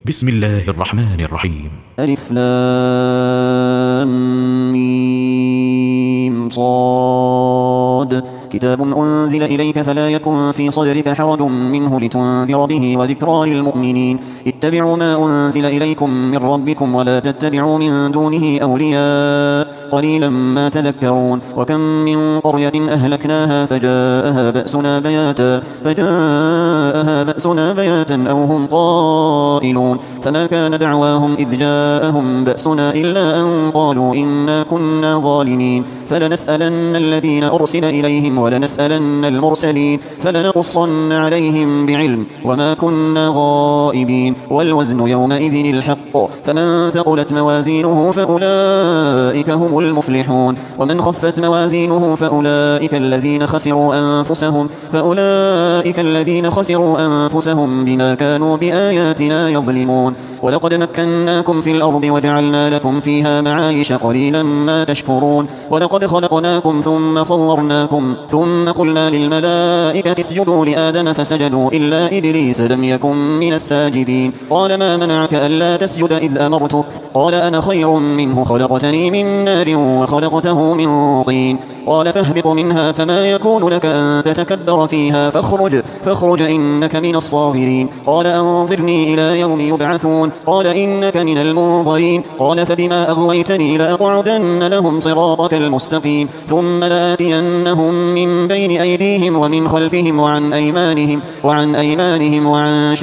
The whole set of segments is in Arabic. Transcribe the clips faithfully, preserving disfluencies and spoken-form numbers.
بسم الله الرحمن الرحيم. ألف لام ميم صاد. كتاب أنزل إليك فلا يكن في صدرك حرج منه لتنذر به وذكرى للمؤمنين. اتبعوا ما أنزل إليكم من ربكم ولا تتبعوا من دونه أولياء قليلا ما تذكرون. وكم من قرية أهلكناها فجاءها بأسنا بياتا فجاءها بأسنا بياتا أو هم قائلون. فما كان دعواهم إذ جاءهم بأسنا إلا أن قالوا إنا كنا ظالمين. فلنسألن الذين أرسل إليهم ولنسألن المرسلين فلنقصن عليهم بعلم وما كنا غائبين. والوزن يومئذ الحق فمن ثقلت موازينه فأولئك هم المفلحون. ومن خفت موازينه فأولئك الذين خسروا أنفسهم فأولئك الذين خسروا أنفسهم بما كانوا بآياتنا يظلمون. ولقد مكناكم في الأرض وجعلنا لكم فيها معايش قليلا ما تشكرون. ولقد خلقناكم ثم صورناكم ثم قلنا للملائكة اسجدوا لآدم فسجدوا إلا إبليس لم يكن من الساجدين. قال ما منعك ألا تسجد إذ أمرتك قال أنا خير منه خلقتني من نار وخلقته من طين. قال فاهبط منها فما يكون لك أن تتكبر فيها فاخرج فاخرج إنك من الصاغرين. قال أنظرني إلى يوم يبعثون قال إنك من المنظرين. قال فبما أغويتني لأقعدن لهم صراطك المستقيم ثم لآتينهم من بين أيديهم ومن خلفهم وعن أيمانهم وعن أيمانهم وعن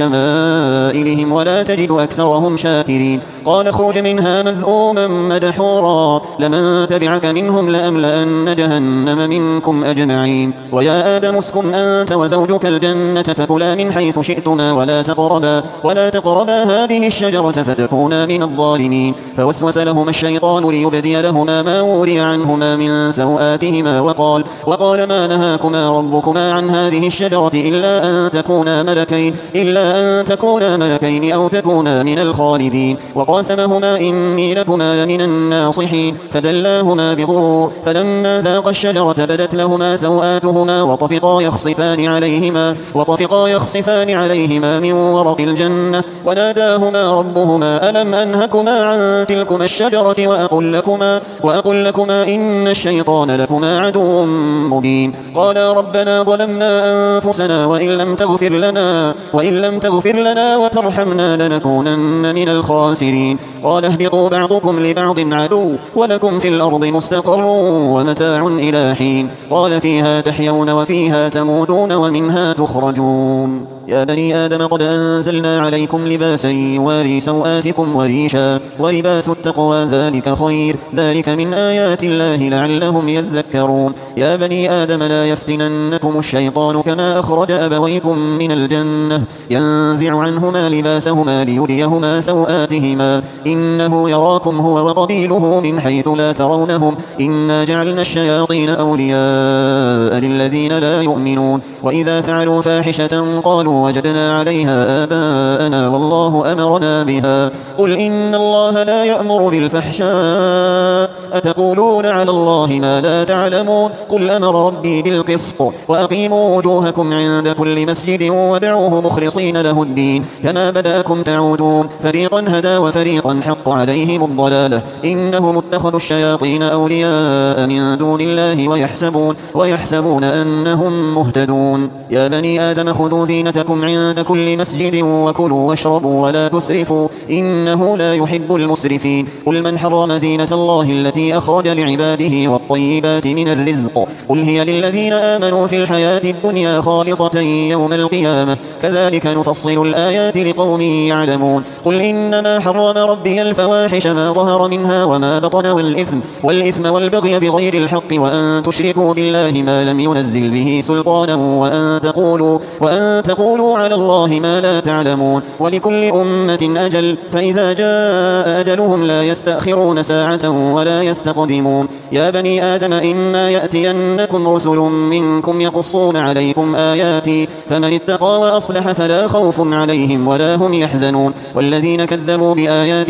شمائلهم ولا تجد أكثرهم شاكرين. قال اخرج منها مذءوما مدحورا لمن تبعك منهم لأملأن جهنم منكم أجمعين. ويا آدم اسكن أنت وزوجك الجنة فكلا من حيث شئتما ولا تقربا ولا تقربا هذه الشجرة فتكونا من الظالمين. فوسوس لهما الشيطان ليبدي لهما ما وري عنهما من سوآتهما وقال وقال ما نهاكما ربكما عن هذه الشجرة إلا أن تكونا ملكين إلا أن تكونا ملكين أو تكونا من الخالدين. وقاسمهما إني لكما لمن الناصحين فدلاهما بغرور فلما ذاقا الشجرة بدت لهما سوآتهما وطفقا يخصفان عليهما وطفقا يخصفان عليهما من ورق الجنة وناداهما ربهما ألم أنهكما عن تلكما الشجرة وأقل لكما وأقل لكما إن الشيطان لكما عدو مبين. قالا ربنا ظلمنا أنفسنا وإن لم تغفر لنا وإن لم تغفر لنا وترحمنا لنكونن من الخاسرين. قال اهبطوا بعضكم لبعض عدو ولكم في الأرض مستقر ومتاع إلى حين. قال فيها تحيون وفيها تموتون ومنها تخرجون. يا بني آدم قد أنزلنا عليكم لباسا يواري سوآتكم وريشا ولباس التقوى ذلك خير ذلك من آيات الله لعلهم يذكرون. يا بني آدم لا يفتننكم الشيطان كما أخرج أبويكم من الجنة ينزع عنهما لباسهما ليريهما سوآتهما إنه يراكم هو وقبيله من حيث لا ترونهم إنا جعلنا الشياطين أولياء للذين لا يؤمنون. وإذا فعلوا فاحشة قالوا وجدنا عليها آباءنا والله أمرنا بها قل إن الله لا يأمر بالفحشاء أتقولون على الله ما لا تعلمون. قل أمر ربي بالقسط وأقيموا وجوهكم عند كل مسجد ودعوه مخلصين له الدين كما بدأكم تعودون. فريقا هدى وفريقا حق عليهم الضلالة إنهم اتخذوا الشياطين أولياء من دون الله ويحسبون ويحسبون أنهم مهتدون. يا بني آدم خذوا زينتكم عند كل مسجد وكلوا واشربوا ولا تسرفوا إنه لا يحب المسرفين. قل من حرم زينة الله التي أخرج لعباده والطيبات من الرزق قل هي للذين آمنوا في الحياة الدنيا خالصة يوم القيامة كذلك نفصل الآيات لقوم يعلمون. قل إنما حرم ربي الفواحش ما ظهر منها وما بطن والإثم والإثم والبغي بغير الحق وأن تشركوا بالله ما لم ينزل به سلطانا وأن تقولوا وأن تقولوا على الله ما لا تعلمون. ولكل أمة أجل فإذا جاء أجلهم لا يستأخرون ساعة ولا يستقدمون. يا بني آدم إما يأتينكم رسل منكم يقصون عليكم آياتي فمن اتقى وأصلح فلا خوف عليهم ولا هم يحزنون. والذين كذبوا بآياتنا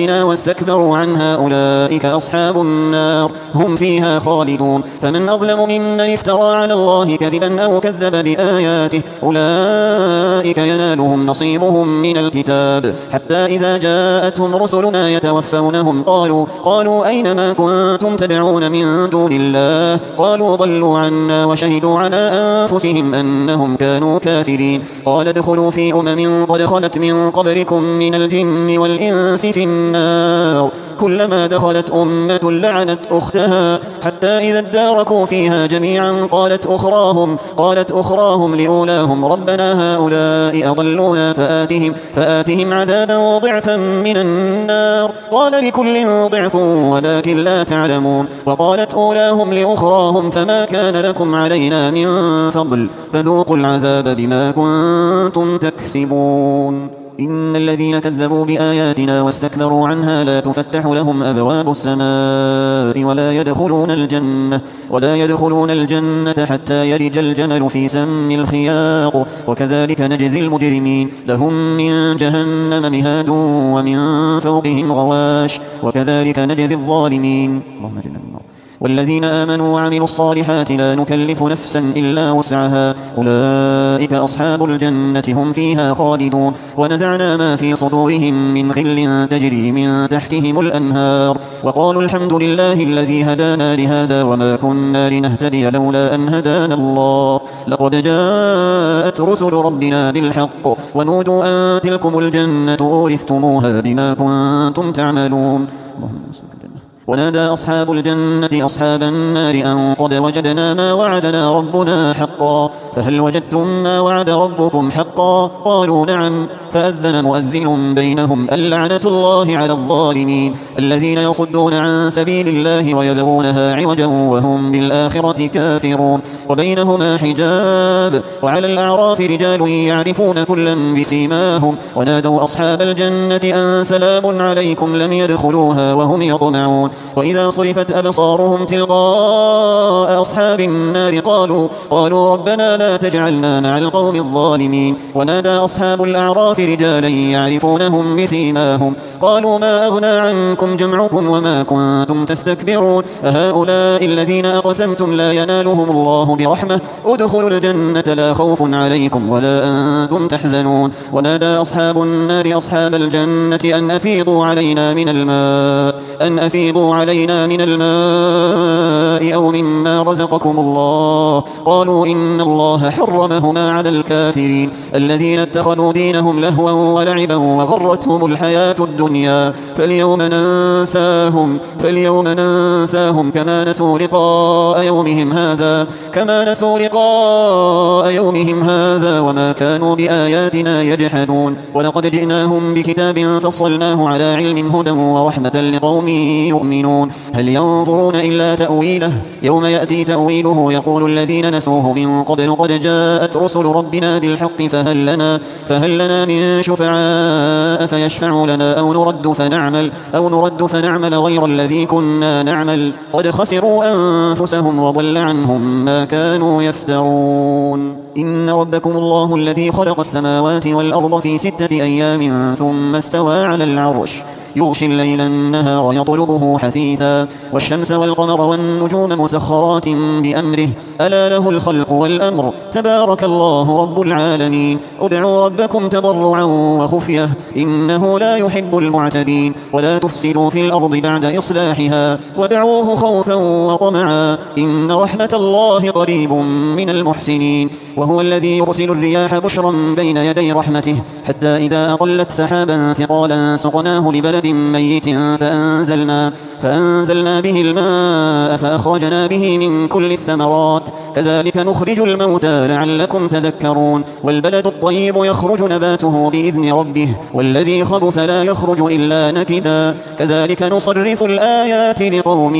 بآياتنا واستكبروا عنها أولئك أصحاب النار هم فيها خالدون. فمن أظلم ممن افترى على الله كذبا أو كذب بآياته أولئك ينالهم نصيبهم من الكتاب حتى إذا جاءتهم رسلنا يتوفونهم قالوا, قالوا أين ما كنتم تدعون من دون الله قالوا ضلوا عنا وشهدوا على أنفسهم أنهم كانوا كافرين. قال ادخلوا في أمم قد خلت من قبلكم من الجن والإنس في النار كلما دخلت أمة لعنت أختها حتى إذا اداركوا فيها جميعا قالت أخراهم, قالت أخراهم لأولاهم ربنا هؤلاء أضلونا فآتهم, فآتهم عذابا ضعفا من النار قال لكل ضعف ولكن لا تعلمون. وقالت أولاهم لأخراهم فما كان لكم علينا من فضل فذوقوا العذاب بما كنتم تكسبون. إن الذين كذبوا بآياتنا واستكبروا عنها لا تفتح لهم أبواب السماء ولا يدخلون الجنة, ولا يدخلون الجنة حتى يلج الجمل في سم الخياط وكذلك نجزي المجرمين. لهم من جهنم مهاد ومن فوقهم غواش وكذلك نجزي الظالمين. اللهم اجعلنا من النار. والذين آمنوا وعملوا الصالحات لا نكلف نفسا إلا وسعها أولئك أصحاب الجنة هم فيها خالدون. ونزعنا ما في صدورهم من غل تجري من تحتهم الأنهار وقالوا الحمد لله الذي هدانا لهذا وما كنا لنهتدي لولا أن هدانا الله لقد جاءت رسل ربنا بالحق ونودوا أن تلكم الجنة أورثتموها بما كنتم تعملون. ونادى أصحاب الجنة أصحاب النار أن قد وجدنا ما وعدنا ربنا حقا فهل وجدتم ما وعد ربكم حقا قالوا نعم فأذن مؤذن بينهم اللعنة الله على الظالمين الذين يصدون عن سبيل الله ويبغونها عوجا وهم بالآخرة كافرون. وبينهما حجاب وعلى الأعراف رجال يعرفون كلا بسيماهم ونادوا أصحاب الجنة أن سلام عليكم لم يدخلوها وهم يطمعون. وإذا صرفت أبصارهم تلقاء أصحاب النار قالوا, قالوا ربنا لا تجعلنا مع القوم الظالمين. ونادى أصحاب الأعراف رجالا يعرفونهم بسيماهم قالوا ما أغنى عنكم جمعكم وما كنتم تستكبرون أهؤلاء الذين أقسمتم لا ينالهم الله برحمة ادخلوا الجنة لا خوف عليكم ولا أنتم تحزنون. ونادى أصحاب النار أصحاب الجنة أن أفيضوا علينا من الماء أن أفيضوا علينا من الماء أو مما رزقكم الله قالوا إن الله حرمهما على الكافرين الذين اتخذوا دينهم لهوا ولعبا وغرتهم الحياة الدنيا فاليوم ننساهم, فاليوم ننساهم كما نسوا لقاء يومهم هذا كما نسوا لقاء يومهم هذا وما كانوا بآياتنا يجحدون. ولقد جئناهم بكتاب فصلناه على علم هدى ورحمة لقوم يؤمنون هل ينظرون إلا تأويله يوم يأتي تأويله يقول الذين نسوه من قبل قد جاءت رسل ربنا بالحق فهل لنا, فهل لنا من شفعاء فيشفعوا لنا أو نرد فنعمل, أو نرد فنعمل غير الذي كنا نعمل قد خسروا أنفسهم وضل عنهم ما كانوا يفترون. إن ربكم الله الذي خلق السماوات والأرض في ستة أيام ثم استوى على العرش يغشي الليل النهار يطلبه حثيثا والشمس والقمر والنجوم مسخرات بأمره ألا له الخلق والأمر تبارك الله رب العالمين. ادعوا ربكم تضرعا وخفية إنه لا يحب المعتدين ولا تفسدوا في الأرض بعد إصلاحها وادعوه خوفا وطمعا إن رحمة الله قريب من المحسنين. وهو الذي يرسل الرياح بشرا بين يدي رحمته حتى إذا أقلت سحابا ثقالا سقناه لبلد ميت فأنزلنا, فأنزلنا به الماء فأخرجنا به من كل الثمرات كذلك نخرج الموتى لعلكم تذكرون. والبلد الطيب يخرج نباته بإذن ربه والذي خبث لا يخرج إلا نكدا كذلك نصرف الآيات لقوم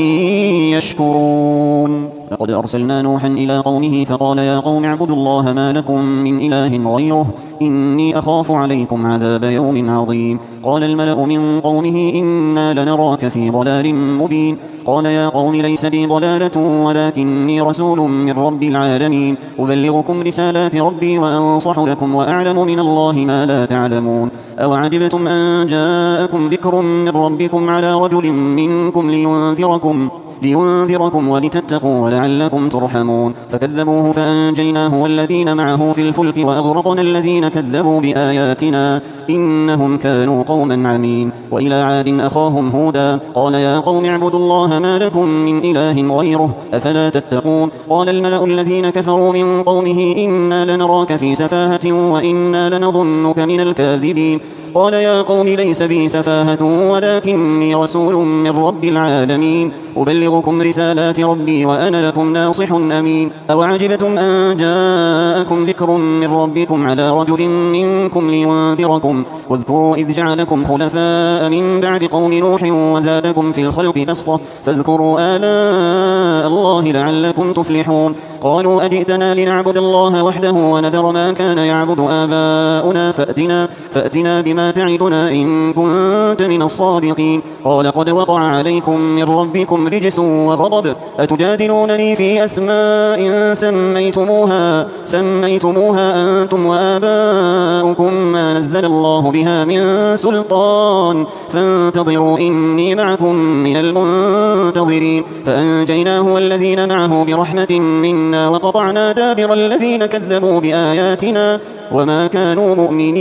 يشكرون. لقد أرسلنا نوحا إلى قومه فقال يا قوم اعبدوا الله ما لكم من إله غيره إني أخاف عليكم عذاب يوم عظيم. قال الملأ من قومه إنا لنراك في ضلال ضلال مبين. قال يا قوم ليس بي ضلالة ولكني رسول من رب العالمين أبلغكم رسالات ربي وأنصح لكم وأعلم من الله ما لا تعلمون. أوعجبتم أن جاءكم ذكر من ربكم على رجل منكم لينذركم لينذركم ولتتقوا ولعلكم ترحمون. فكذبوه فأنجيناه والذين معه في الفلك وأغرقنا الذين كذبوا بآياتنا إنهم كانوا قوما عمين. وإلى عاد أخاهم هودا قال يا قوم اعبدوا الله ما لكم من إله غيره أفلا تتقون. قال الملأ الذين كفروا من قومه إنا لنراك في سفاهة وإنا لنظنك من الكاذبين. قال يا قوم ليس بي سفاهة ولكني رسول من رب العالمين أبلغكم رسالات ربي وأنا لكم ناصح أمين. أوعجبتم أن جاءكم ذكر من ربكم على رجل منكم لينذركم واذكروا إذ جعلكم خلفاء من بعد قوم نوح وزادكم في الخلق بسطة فاذكروا آلاء الله لعلكم تفلحون. قالوا أجئتنا لنعبد الله وحده ونذر ما كان يعبد آباؤنا فأتنا, فأتنا بما تعدنا إن كنت من الصادقين. قال قد وقع عليكم من ربكم رجس وغضب أتجادلونني في أسماء سميتموها, سميتموها أنتم وآباؤكم ما نزل الله بها من سلطان فانتظروا إني معكم من المنتظرين. فأنجيناه والذين معه برحمة منا وقطعنا دابر الذين كذبوا بآياتنا وما كانوا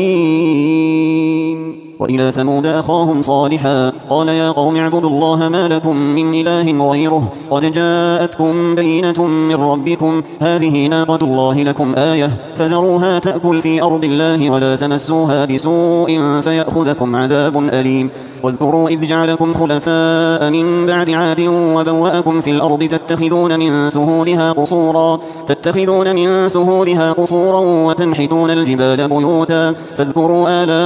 مؤمنين. وإلى ثمود أخاهم صالحا قال يا قوم اعبدوا الله ما لكم من إله غيره قد جاءتكم بينة من ربكم هذه ناقة الله لكم آية فذروها تأكل في أرض الله ولا تمسوها بسوء فيأخذكم عذاب أليم. واذكروا إذ جعلكم خلفاء من بعد عاد وبوأكم في الأرض تتخذون من سهولها قصورا تتخذون من سهولها قصورا وتنحتون الجبال بيوتا فاذكروا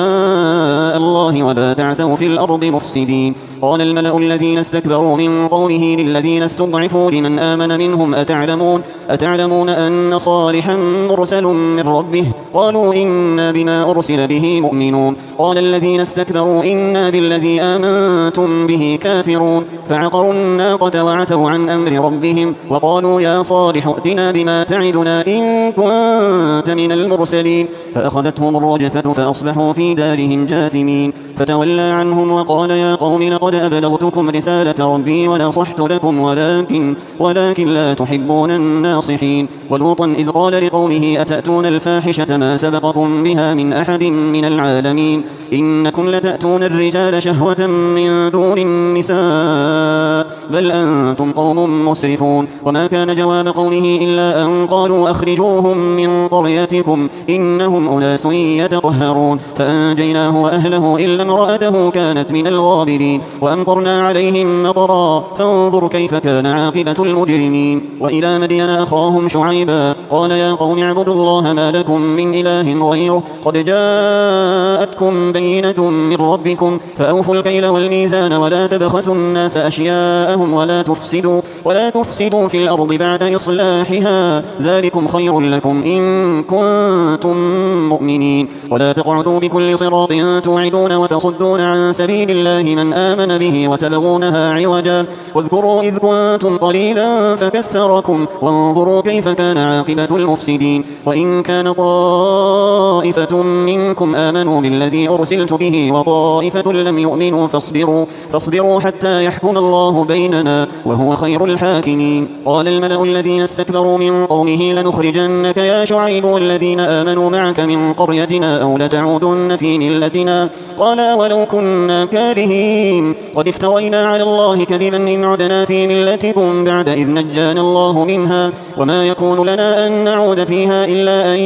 آلاء الله ولا تعثوا في الأرض مفسدين. قال الملأ الذين استكبروا من قومه للذين استضعفوا لمن آمن منهم أتعلمون, أتعلمون أن صالحا مرسل من ربه قالوا إنا بما أرسل به مؤمنون. قال الذين استكبروا إنا بالذي آمنتم به كافرون. فعقروا الناقة وعتوا عن أمر ربهم وقالوا يا صالح ائتنا بما تعدنا إن كنت من المرسلين. فأخذتهم الرجفة فأصبحوا في دارهم جاثمين. فتولى عنهم وقال يا قوم لقد أبلغتكم رسالة ربي ونصحت لكم ولكن, ولكن لا تحبون الناصحين. ولوطا إذ قال لقومه أتأتون الفاحشة ما سبقكم بها من أحد من العالمين إنكم لتأتون الرجال شهوة من دون النساء بل أنتم قوم مسرفون. وما كان جواب قومه إلا أن قالوا أخرجوهم من قريتكم إنهم أناس يتطهرون. فأنجيناه وأهله إلا امرأته كانت من الغابرين وأمطرنا عليهم مطرا فانظر كيف كان عاقبة المجرمين. وإلى مدين أخاهم شعيبا قال يا قوم اعبدوا الله ما لكم من إله غيره قد جاءتكم بينة من ربكم فأوفوا الكيل والميزان ولا تبخسوا الناس أشياءهم ولا تفسدوا, ولا تفسدوا في الأرض بعد إصلاحها ذلكم خير لكم إن كنتم مؤمنين. ولا تقعدوا بكل صراط توعدون وتصدون عن سبيل الله من آمن به وتبغونها عوجا واذكروا إذ كنتم قليلا فكثركم وانظروا كيف كان عاقبة المفسدين. وإن كان طائفة منكم آمنوا بالذي أرسلت به وطائفة لم يؤمنوا فاصبروا, فاصبروا حتى يحكم الله بيننا وهو خير الحاكمين. قال الملأ الذين استكبروا من قومه لنخرجنك يا شعيب والذين آمنوا معك من قريتنا أو لتعودن في ملتنا قال ولو كنا كارهين قد افترينا على الله كذبا إن عدنا في ملتكم بعد إذ نجانا الله منها وما يكون لنا أن نعود فيها إلا أن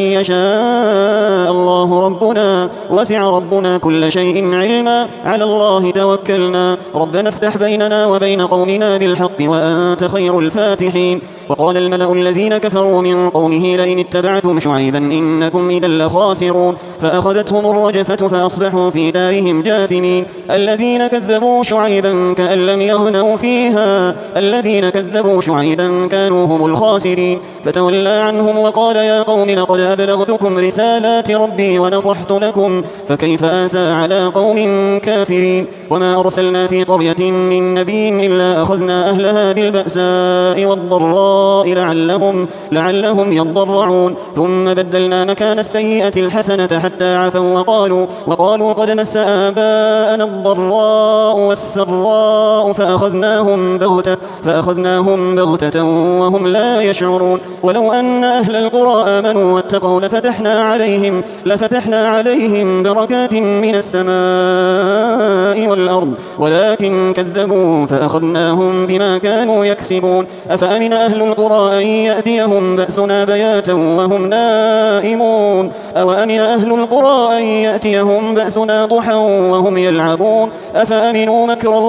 يشاء الله ربنا وسع ربنا كل شيء علما على الله توكلنا ربنا افتح بيننا وبين قومنا بالحق وأنت خير الفاتحين. وقال الملأ الذين كفروا من قومه لئن اتبعتم شعيبا إنكم إذا لخاسرون فأخذتهم الرجفة فأصبحوا في دارهم جاثمين الذين كذبوا شعيبا كأن لم يغنوا فيها الذين كذبوا شعيبا كانوا هم الخاسرين فتولى عنهم وقال يا قوم لقد أبلغتكم رسالات ربي ونصحت لكم فكيف آسى على قوم كافرين وما أرسلنا في قرية من نبي إلا أخذنا أهلها بالبأساء والضراء لعلهم, لعلهم يضرعون ثم بدلنا مكان السيئة الحسنة حتى عفوا وقالوا, وقالوا قد مس آباءنا الضراء والسراء فأخذناهم بغتة, فأخذناهم بغتة وهم لا يشعرون ولو أن أهل القرى آمنوا واتقوا لفتحنا عليهم, لفتحنا عليهم بركات من السماء والأرض ولكن كذبوا فأخذناهم بما كانوا يكسبون أفأمن أهل القرى أن يأتيهم بأسنا بياتا وهم نائمون أو أمن أهل القرى أن يأتيهم بأسنا ضحى وهم يلعبون أفأمنوا مكر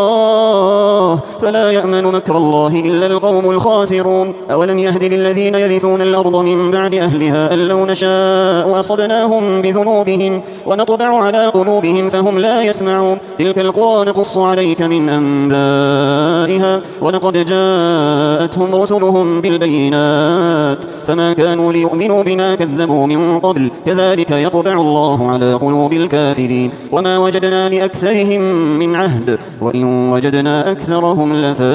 الله فلا يأمن مكر الله إلا القوم الخاسرون أولم يهد للذين يرثون الأرض من بعد أهلها أن لو نشاء أصبناهم بذنوبهم ونطبع على قلوبهم فهم لا يسمعون تلك القرى نقص عليك من أنبائها ولقد جاءتهم رسلهم بالبينات فما كانوا ليؤمنوا بما كذبوا من قبل كذلك يطبع الله على قلوب الكافرين وما وجدنا لأكثرهم من عهد وإن وجدنا أكثرهم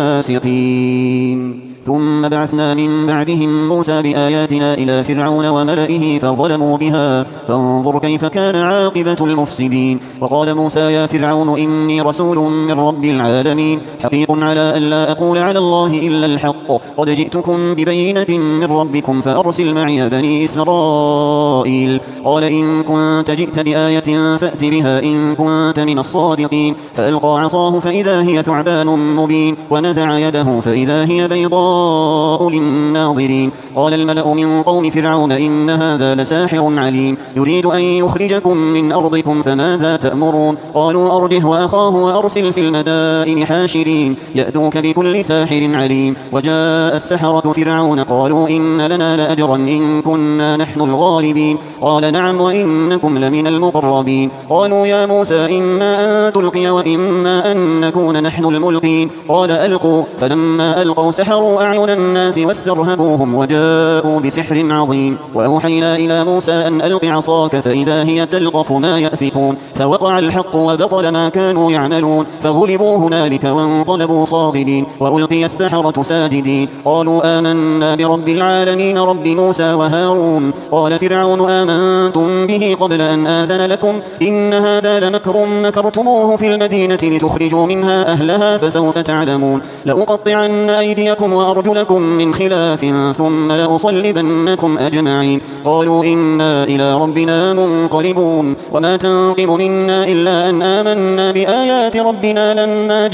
لفاسقين ثم بعثنا من بعدهم موسى بآياتنا إلى فرعون وملئه فظلموا بها فانظر كيف كان عاقبة المفسدين وقال موسى يا فرعون إني رسول من رب العالمين حقيق على أن لا أقول على الله إلا الحق قد جئتكم ببينة من ربكم فأرسل معي بني إسرائيل قال إن كنت جئت بآية فأت بها إن كنت من الصادقين فألقى عصاه فإذا هي ثعبان مبين ونزع يده فإذا هي بيضاء للناظرين قال الملأ من قوم فرعون إن هذا لساحر عليم يريد أن يخرجكم من أرضكم فماذا تأمرون قالوا أرجه وأخاه وأرسل في المدائن حاشرين يأتوك بكل ساحر عليم وجاء السحرة فرعون قالوا إن لنا لأجرا إن كنا نحن الغالبين قال نعم وإنكم لمن المقربين قالوا يا موسى إما أن تلقي وإما أن نكون نحن الملقين قال ألقوا فلما ألقوا سحروا أعين الناس واسترهبوهم وجاءوا بسحر عظيم وأوحينا إلى موسى أن ألق عصاك فإذا هي تلقف ما يأفكون فوقع الحق وبطل ما كانوا يعملون فغلبوا هنالك وانقلبوا صاغرين وألقي السحرة ساجدين قالوا آمنا برب العالمين رب موسى وهارون قال فرعون آمنتم به قبل أن آذن لكم إن هذا لمكر مكرتموه في المدينة لتخرجوا منها أهلها فسوف تعلمون لأقطعن أيديكم وأرجلكم من خلاف ثم لأصلبنكم أجمعين قالوا إنا إلى ربنا منقلبون وما تنقم منا إلا أن آمنا بآيات ربنا لما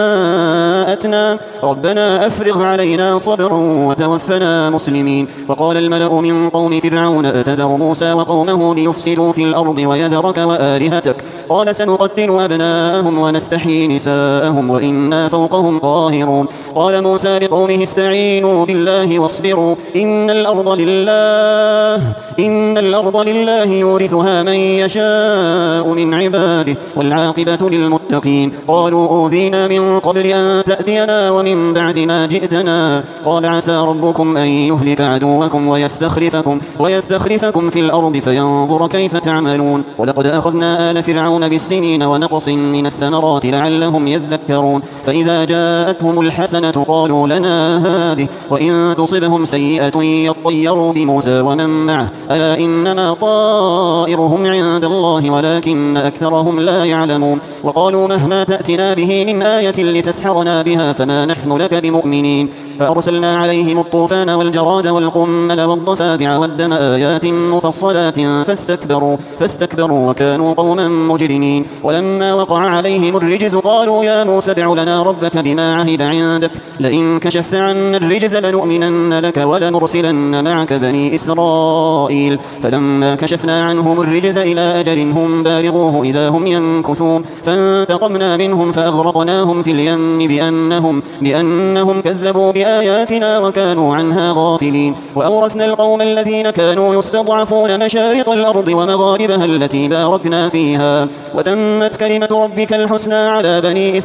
جاءتنا ربنا أفرغ علينا صبرا وتوفنا مسلمين وقال الملأ من قوم فرعون أتذر موسى وقومه ليفسدوا في الأرض ويذرك وآلهتك قال سنقتل أبناءهم ونستحيي نساءهم وإنا فوقهم قاهرون قال موسى لقومه استعينوا بالله واصبروا إن الأرض لله إن الأرض لله يورثها من يشاء من عباده والعاقبة للمتقين قالوا أوذينا من قبل أن تأتينا ومن بعد ما جئتنا قال عسى ربكم أن يهلك عدوكم ويستخلفكم, ويستخلفكم في الأرض فينظر كيف تعملون ولقد أخذنا آل فرعون بالسنين ونقص من الثمرات لعلهم يذكرون فإذا جاءتهم الحسنة قالوا لنا هذه وإن تصبهم سيئة يطيروا بموسى ومن معه ألا إنما طائرهم عند الله ولكن أكثرهم لا يعلمون وقالوا مهما تأتنا به من آية لتسحرنا بها فما نحن لك بمؤمنين فأرسلنا عليهم الطوفان والجراد والقمل والضفادع والدم آيات مفصلات فاستكبروا, فاستكبروا وكانوا قوما مجرمين ولما وقع عليهم الرجز قالوا يا موسى ادع لنا ربك بما عهد عندك لئن كشفت عنا الرجز لنؤمنن لك ولنرسلن معك بني إسرائيل فلما كشفنا عنهم الرجز إلى أجل هم بالغوه إذا هم ينكثون فانتقمنا منهم فأغرقناهم في اليم بأنهم, بأنهم كذبوا بأنهم بآياتنا وكانوا عنها غافلين. وأورثنا القوم الذين كانوا يستضعفون مشارق الأرض ومغاربها التي باركنا فيها وتمت كلمة ربك الحسنى على بني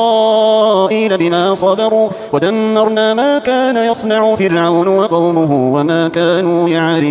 إسرائيل بما صبروا ودمرنا ما كان يصنع فرعون وقومه وما كانوا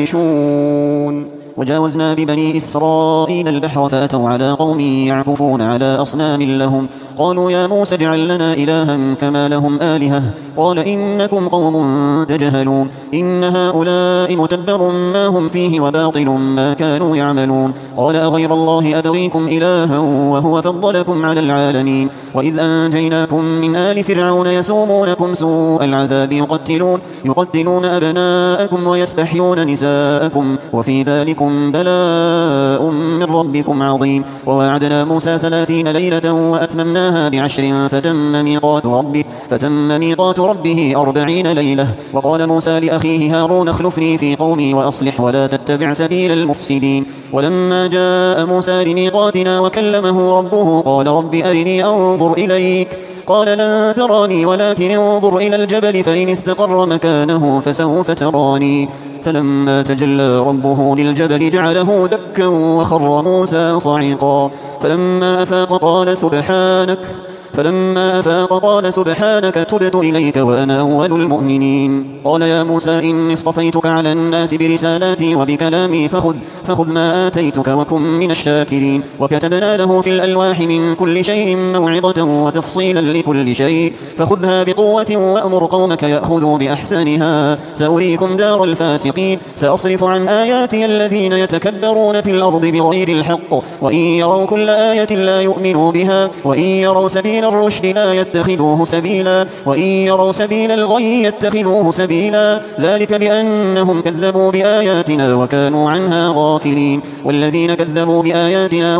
يعرشون. وجاوزنا ببني إسرائيل البحر فأتوا على قوم يعكفون على أصنام لهم قالوا يا موسى اجعل لنا إلها كما لهم آلهة قال إنكم قوم تجهلون إن هؤلاء متبر ما هم فيه وباطل ما كانوا يعملون قال أغير الله أبغيكم إلها وهو فضلكم على العالمين وإذ أنجيناكم من آل فرعون يسومونكم سوء العذاب يقتلون يقتلون أبناءكم ويستحيون نساءكم وفي ذلكم بلاء من ربكم عظيم. وواعدنا موسى ثلاثين ليلة وأتممناها بعشر فتم ميقات ربه فتم ميقات ربه أربعين ليلة. وقال موسى لأخيه هارون اخلفني في قومي وأصلح ولا تتبع سبيل المفسدين. ولما جاء موسى لميقاتنا وكلمه ربه قال رب أرني أنظر إليك قال لن تراني ولكن انظر إلى الجبل فإن استقر مكانه فسوف تراني فلما تجلى ربه للجبل جعله دكا وخر موسى صعقا فلما أفاق قال سبحانك فلما أفاق قال سبحانك تبت إليك وأنا أول المؤمنين. قال يا موسى إني اصطفيتك على الناس برسالاتي وبكلامي فخذ, فخذ ما آتيتك وكن من الشاكرين. وكتبنا له في الألواح من كل شيء موعظة وتفصيلا لكل شيء فخذها بقوة وأمر قومك يأخذوا بأحسنها سأريكم دار الفاسقين. سأصرف عن آياتي الذين يتكبرون في الأرض بغير الحق وإن يروا كل آية لا يؤمنوا بها وإن يروا سبيل الرشد لا يتخذوه سبيلا وإن يروا سبيل الغي يتخذوه سبيلا ذلك بأنهم كذبوا بآياتنا وكانوا عنها غافلين. والذين كذبوا بآياتنا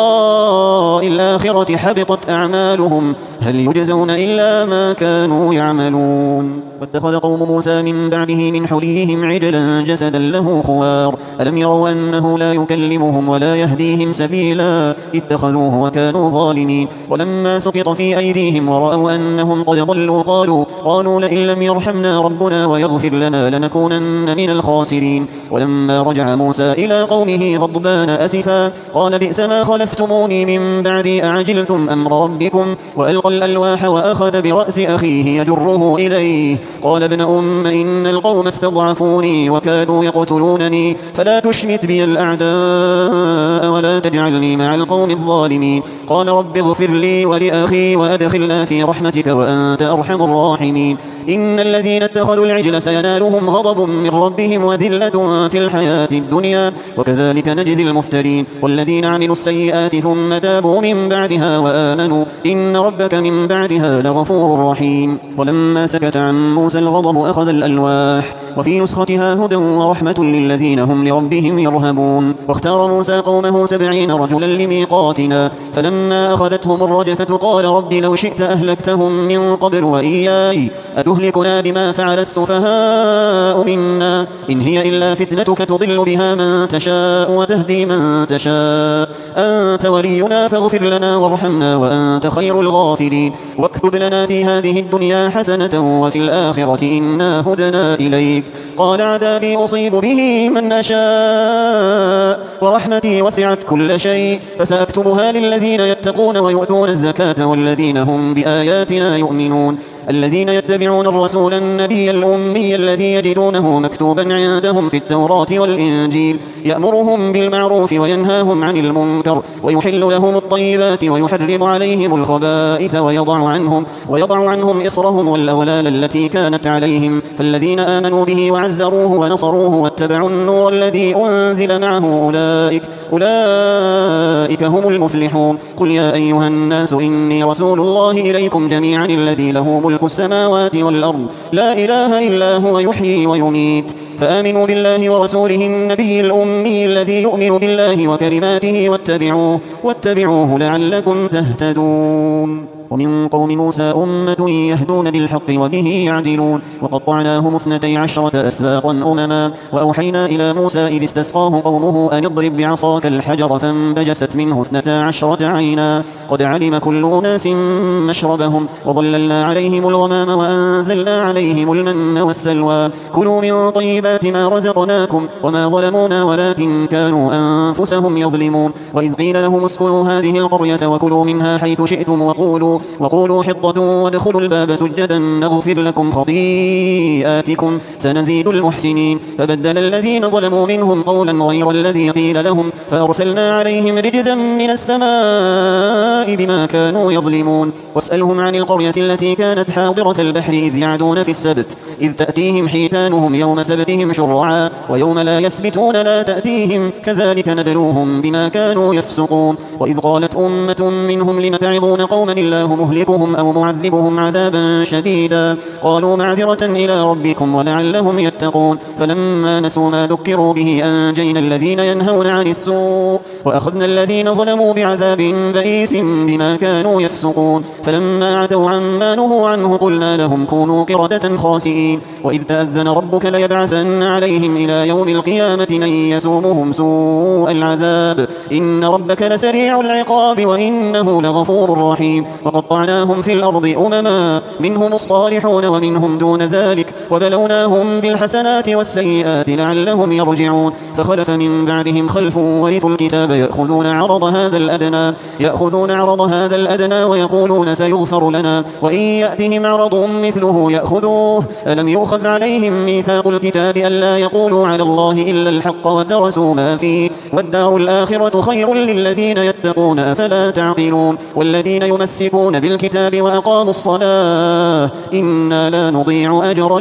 ولقاء الآخرة حبطت أعمالهم هل يجزون إلا ما كانوا يعملون. واتخذ قوم موسى من بعده من حليهم عجلا جسدا له خوار ألم يروا أنه لا يكلمهم ولا يهديهم سبيلا اتخذوه وكانوا ظالمين. ولما سقط في أيديهم ورأوا أنهم قد ضلوا قالوا, قالوا لئن لم يرحمنا ربنا ويغفر لنا لنكونن من الخاسرين. ولما رجع موسى إلى قومه غضبان أسفا قال بئس ما خلفتموني من بعدي أعجلتم أمر ربكم وألقى الألواح وأخذ برأس أخيه يجره إليه قال ابن أم إن القوم استضعفوني وكادوا يقتلونني فلا تشمت بي الأعداء ولا تجعلني مع القوم الظالمين. قال رب اغفر لي ولأخي وأدخلنا في رحمتك وأنت أرحم الراحمين. إن الذين اتخذوا العجل سينالهم غضب من ربهم وذلة في الحياة الدنيا وكذلك نجزي المفترين. والذين عملوا السيئات ثم تابوا من بعدها وآمنوا إن ربك من بعدها لغفور رحيم. ولما سكت عن موسى الغضب أخذ الألواح وفي نسختها هدى ورحمة للذين هم لربهم يرهبون. واختار موسى قومه سبعين رجلا لميقاتنا فلما أخذتهم الرجفة قال رب لو شئت أهلكتهم من قبل وإياي أتهلكنا بما فعل السفهاء منا إن هي إلا فتنتك تضل بها من تشاء وتهدي من تشاء أنت ولينا فاغفر لنا وارحمنا وأنت خير الغافرين. واكتب لنا في هذه الدنيا حسنة وفي الآخرة إنا هدنا إليك. قال عذابي أصيب به من أشاء ورحمتي وسعت كل شيء فسأكتبها للذين يتقون ويؤتون الزكاة والذين هم بآياتنا يؤمنون. الذين يتبعون الرسول النبي الأمي الذي يجدونه مكتوبا عندهم في التوراة والإنجيل يأمرهم بالمعروف وينهاهم عن المنكر ويحل لهم الطيبات ويحرم عليهم الخبائث ويضع عنهم, ويضع عنهم إصرهم والأغلال التي كانت عليهم. فالذين آمنوا به وعزروه ونصروه واتبعوا النور الذي أنزل معه أولئك, أولئك هم المفلحون. قل يا أيها الناس إني رسول الله إليكم جميعا الذي له ملك السماوات والأرض لا إله إلا هو يحيي ويميت فآمنوا بالله ورسوله النبي الأمي الذي يؤمن بالله وكلماته واتبعوه, واتبعوه لعلكم تهتدون. ومن قوم موسى أمة يهدون بالحق وبه يعدلون وقطعناهم اثنتي عشرة أسباطا أمما وأوحينا إلى موسى إذ استسقاه قومه أن اضرب بعصاك الحجر فانبجست منه اثنتا عشرة عينا قد علم كل أناس مشربهم وظللنا عليهم الغمام وأنزلنا عليهم المن والسلوى كلوا من طيبات ما رزقناكم وما ظلمونا ولكن كانوا أنفسهم يظلمون وإذ قيل لهم اسكنوا هذه القرية وكلوا منها حيث شئتم وقولوا, وقولوا حطة وادخلوا الباب سجدا نغفر لكم خطيئاتكم سنزيد المحسنين فبدل الذين ظلموا منهم قولا غير الذي قيل لهم فأرسلنا عليهم رجزا من السماء بما كانوا يظلمون واسألهم عن القرية التي كانت حاضرة البحر إذ يعدون في السبت إذ تأتيهم حيتانهم يوم سبتهم شرعا ويوم لا يسبتون لا تأتيهم كذلك نبلوهم بما كانوا يفسقون وإذ قالت أمة منهم لم تعظون قوما الله مهلكهم أو معذبهم عذابا شديدا قالوا معذرة إلى ربكم ولعلهم يتقون فلما نسوا ما ذكروا به أنجينا الذين ينهون عن السوء وأخذنا الذين ظلموا بعذاب بئيس بما كانوا يفسقون فلما عتوا عما نهوا عنه قلنا لهم كونوا قردة خاسئين وإذ تأذن ربك ليبعثن عليهم إلى يوم القيامة من يسومهم سوء العذاب إن ربك لسريع العقاب وإنه لغفور رحيم وقطعناهم في الأرض أمما منهم الصالحون ومنهم دون ذلك وبلوناهم بالحسنات والسيئات لعلهم يرجعون فخلف من بعدهم خلف ورثوا الكتاب يأخذون عرض هذا الأدنى يأخذون عرض هذا الأدنى ويقولون سيغفر لنا وإن يأتهم عرض مثله يأخذوه ألم يؤخذ عليهم ميثاق الكتاب ألا يقولوا على الله إلا الحق ودرسوا ما فيه والدار الآخرة خير للذين يتقون أفلا تعقلون والذين يمسكون بالكتاب وأقاموا الصلاة إنا لا نضيع أجر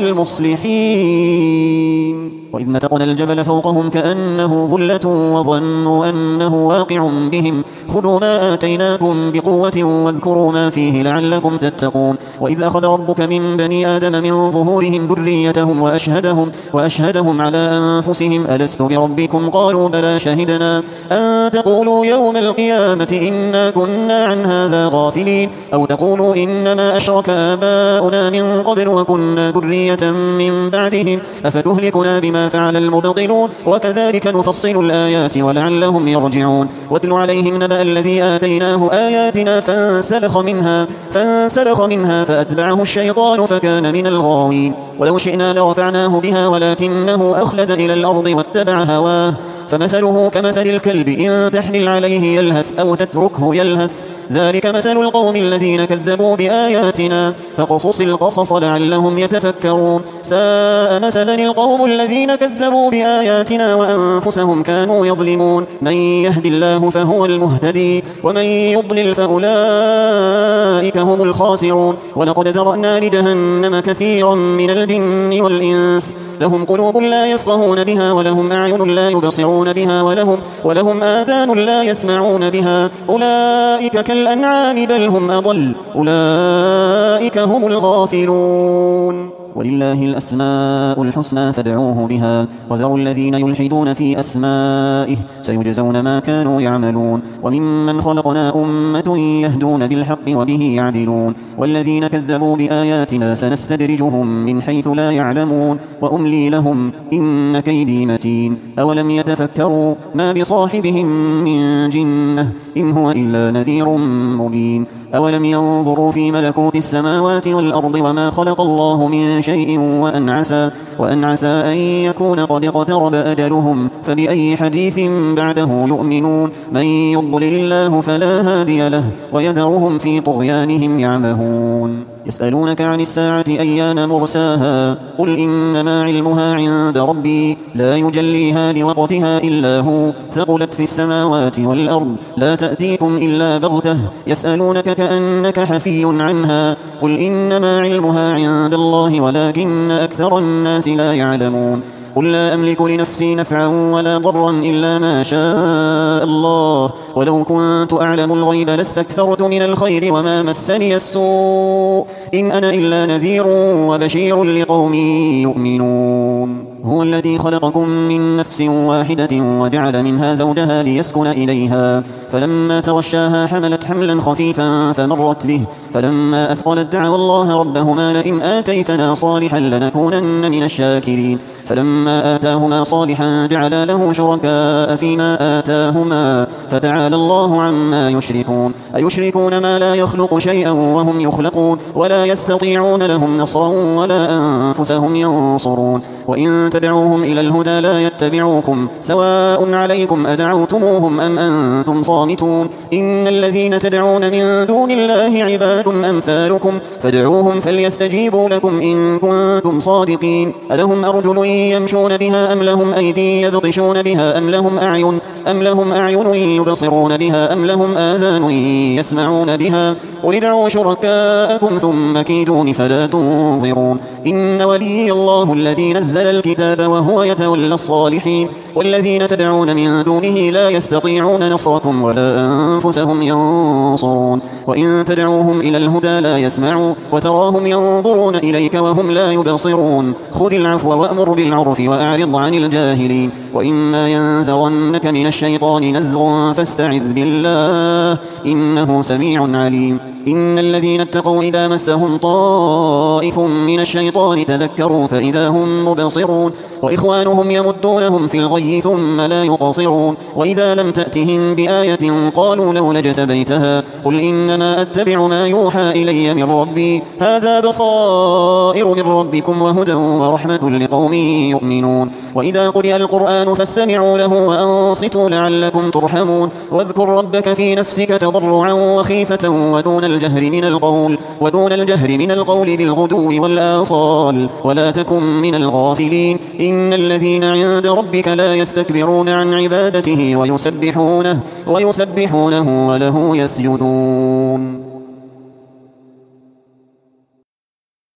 المصلحين وإذ نتقنا الجبل فوقهم كأنه ظلة وظنوا أنه واقع بهم خذوا ما آتيناكم بقوة واذكروا ما فيه لعلكم تتقون وإذ أخذ ربك من بني آدم من ظهورهم ذريتهم وأشهدهم, وأشهدهم على أنفسهم ألست بربكم قالوا بلى شهدنا أن تقولوا يوم القيامة إنا كنا عن هذا غافلين أو تقولوا إنما أشرك آباؤنا من قبل وكنا ذرية من بعدهم أفتهلكنا بما فعل المبطلون وكذلك نفصل الآيات ولعلهم يرجعون واتل عليهم نبأ الذي آتيناه آياتنا فانسلخ منها, فانسلخ منها فأتبعه الشيطان فكان من الغاوين ولو شئنا لرفعناه بها ولكنه أخلد إلى الأرض واتبع هواه فمثله كمثل الكلب إن تحمل عليه يلهث أو تتركه يلهث ذلك مثل القوم الذين كذبوا بآياتنا فقصص القصص لعلهم يتفكرون ساء مثلا القوم الذين كذبوا بآياتنا وأنفسهم كانوا يظلمون من يهد الله فهو المهتدي ومن يضلل فأولئك هم الخاسرون ولقد ذرأنا لجهنم كثيرا من الجن والإنس لهم قلوب لا يفقهون بها ولهم أعين لا يبصرون بها ولهم, ولهم آذان لا يسمعون بها أولئك كالأنعام بل هم أضل أولئك هم الغافلون ولله الأسماء الحسنى فادعوه بها وذروا الذين يلحدون في أسمائه سيجزون ما كانوا يعملون وممن خلقنا أمة يهدون بالحق وبه يعدلون والذين كذبوا بآياتنا سنستدرجهم من حيث لا يعلمون وأملي لهم إن كيدي متين أولم يتفكروا ما بصاحبهم من جنة إن هو إلا نذير مبين أولم ينظروا في ملكوت السماوات والأرض وما خلق الله من شيء وأن عسى, وأن عسى أن يكون قد اقترب أجلهم فبأي حديث بعده يؤمنون من يضلل الله فلا هادي له ويذرهم في طغيانهم يعمهون يسألونك عن الساعة أيان مرساها قل إنما علمها عند ربي لا يجليها لوقتها إلا هو ثقلت في السماوات والأرض لا تأتيكم إلا بغتة يسألونك كأنك حفي عنها قل إنما علمها عند الله ولكن أكثر الناس لا يعلمون قل لا أملك لنفسي نفعا ولا ضرا إلا ما شاء الله ولو كنت أعلم الغيب لاستكثرت من الخير وما مسني السوء إن أنا إلا نذير وبشير لقوم يؤمنون هو الذي خلقكم من نفس واحدة وجعل منها زوجها ليسكن إليها فلما تغشاها حملت حملا خفيفا فمرت به فلما أثقلت دعوا الله ربهما لئن آتيتنا صالحا لنكونن من الشاكرين فلما آتاهما صالحا جعلا له شركاء فيما آتاهما فتعالى الله عما يشركون أيشركون ما لا يخلق شيئا وهم يخلقون ولا يستطيعون لهم نصرا ولا أنفسهم ينصرون وإن تدعوهم إلى الهدى لا يتبعوكم سواء عليكم أدعوتموهم أم أنتم صامتون إن الذين تدعون من دون الله عباد أمثالكم فادعوهم فليستجيبوا لكم إن كنتم صادقين ألهم أرجل يمشون بها أم لهم أيدي يبطشون بها أم لهم أعين أم لهم أعين يبصرون بها أم لهم آذان يسمعون بها قل ادعوا شركاءكم ثم كيدون فلا تنظرون إن ولي الله الذي نزل الكتاب وهو يتولى الصالحين والذين تدعون من دونه لا يستطيعون نصركم ولا أنفسهم ينصرون وإن تدعوهم إلى الهدى لا يسمعوا وتراهم ينظرون إليك وهم لا يبصرون خذ العفو وأمر بالعرف وأعرض عن الجاهلين وإما ينزغنك من الشيطان نزغ فاستعذ بالله إنه سميع عليم إن الذين اتقوا إذا مسهم طائف من الشيطان تذكروا فإذا هم مبصرون وإخوانهم يمدونهم في الغي ثم لا يقصرون وإذا لم تأتهم بآية قالوا لولا اجتبيتها قل إنما أتبع ما يوحى إلي من ربي هذا بصائر من ربكم وهدى ورحمة لقوم يؤمنون وإذا قرئ القرآن فاستمعوا له وأنصتوا لعلكم ترحمون واذكر ربك في نفسك تضرعا وخيفة ودون الجهر من القول ودون الجهر من القول بالغدو والآصال ولا تكن من الغافلين إن الذين عند ربك لا يستكبرون عن عبادته ويسبحونه ويسبحونه وله يسجدون